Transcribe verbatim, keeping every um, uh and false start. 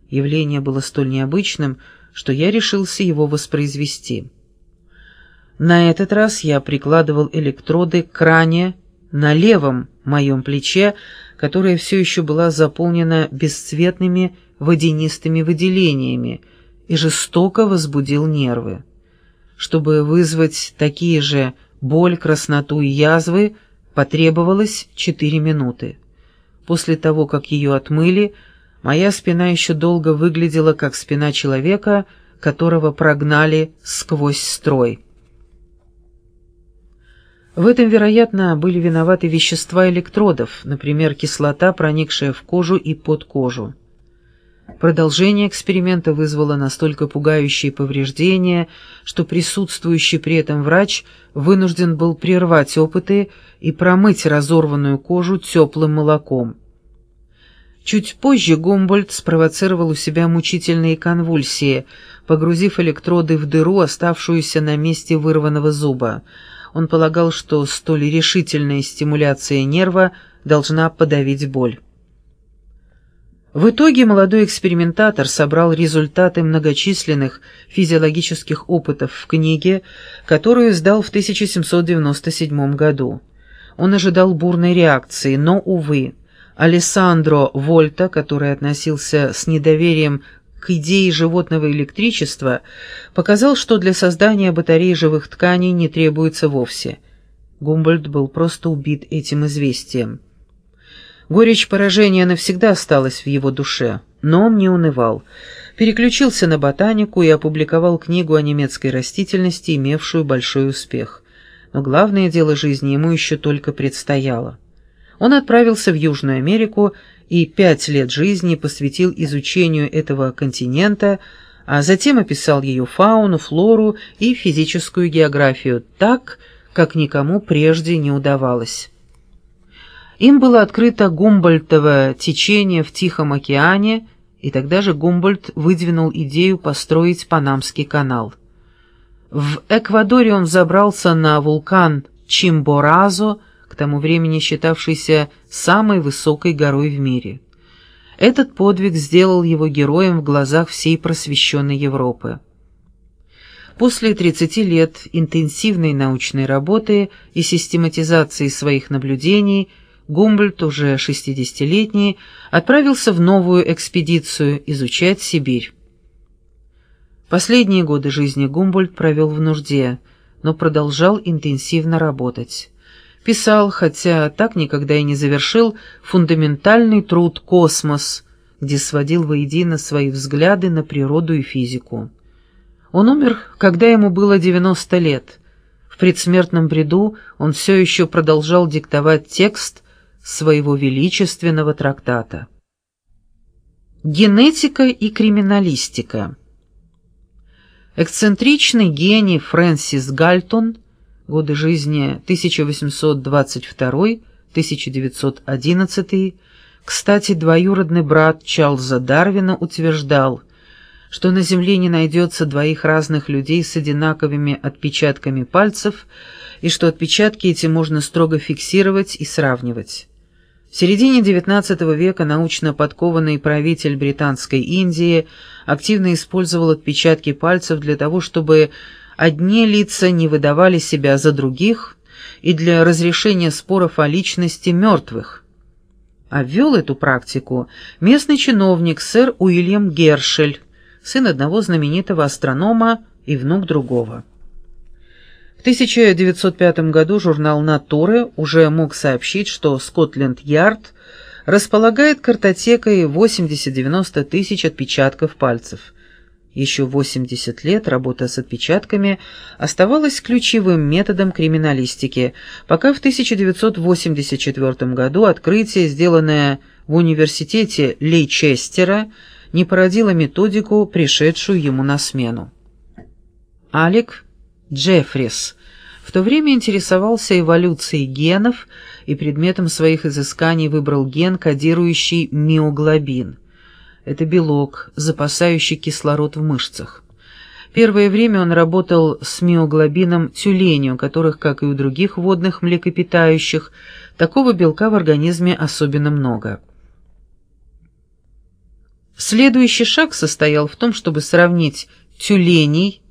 Явление было столь необычным, что я решился его воспроизвести. На этот раз я прикладывал электроды к ране на левом моем плече, которая все еще была заполнена бесцветными водянистыми выделениями, и жестоко возбудил нервы. Чтобы вызвать такие же боль, красноту и язвы, потребовалось четыре минуты. После того, как ее отмыли, моя спина еще долго выглядела как спина человека, которого прогнали сквозь строй. В этом, вероятно, были виноваты вещества электродов, например, кислота, проникшая в кожу и под кожу. Продолжение эксперимента вызвало настолько пугающие повреждения, что присутствующий при этом врач вынужден был прервать опыты и промыть разорванную кожу теплым молоком. Чуть позже Гумбольдт спровоцировал у себя мучительные конвульсии, погрузив электроды в дыру, оставшуюся на месте вырванного зуба. Он полагал, что столь решительная стимуляция нерва должна подавить боль. В итоге молодой экспериментатор собрал результаты многочисленных физиологических опытов в книге, которую издал в тысяча семьсот девяносто седьмом году. Он ожидал бурной реакции, но, увы, Алессандро Вольта, который относился с недоверием к идее животного электричества, показал, что для создания батареи живых тканей не требуется вовсе. Гумбольдт был просто убит этим известием. Горечь поражения навсегда осталась в его душе, но он не унывал. Переключился на ботанику и опубликовал книгу о немецкой растительности, имевшую большой успех. Но главное дело жизни ему еще только предстояло. Он отправился в Южную Америку и пять лет жизни посвятил изучению этого континента, а затем описал ее фауну, флору и физическую географию так, как никому прежде не удавалось. Им было открыто Гумбольдтово течение в Тихом океане, и тогда же Гумбольдт выдвинул идею построить Панамский канал. В Эквадоре он взобрался на вулкан Чимборазо, к тому времени считавшийся самой высокой горой в мире. Этот подвиг сделал его героем в глазах всей просвещенной Европы. После тридцати лет интенсивной научной работы и систематизации своих наблюдений Гумбольдт, уже шестидесятилетний, отправился в новую экспедицию изучать Сибирь. Последние годы жизни Гумбольдт провел в нужде, но продолжал интенсивно работать. Писал, хотя так никогда и не завершил, фундаментальный труд «Космос», где сводил воедино свои взгляды на природу и физику. Он умер, когда ему было девяносто лет. В предсмертном бреду он все еще продолжал диктовать текст своего величественного трактата. Генетика и криминалистика. Эксцентричный гений Фрэнсис Гальтон, годы жизни тысяча восемьсот двадцать второй — тысяча девятьсот одиннадцатый, кстати, двоюродный брат Чарльза Дарвина, утверждал, что на Земле не найдется двоих разных людей с одинаковыми отпечатками пальцев и что отпечатки эти можно строго фиксировать и сравнивать. В середине девятнадцатого века научно подкованный правитель Британской Индии активно использовал отпечатки пальцев для того, чтобы одни лица не выдавали себя за других и для разрешения споров о личности мертвых. А ввел эту практику местный чиновник сэр Уильям Гершель, сын одного знаменитого астронома и внук другого. В тысяча девятьсот пятом году журнал «Натуры» уже мог сообщить, что Скотленд-Ярд располагает картотекой восемьдесят-девяносто тысяч отпечатков пальцев. Еще восемьдесят лет работа с отпечатками оставалась ключевым методом криминалистики, пока в тысяча девятьсот восемьдесят четвёртом году открытие, сделанное в университете Лейчестера, не породило методику, пришедшую ему на смену. Алек Джеффрис в то время интересовался эволюцией генов и предметом своих изысканий выбрал ген, кодирующий миоглобин. Это белок, запасающий кислород в мышцах. Первое время он работал с миоглобином тюленей, у которых, как и у других водных млекопитающих, такого белка в организме особенно много. Следующий шаг состоял в том, чтобы сравнить тюленей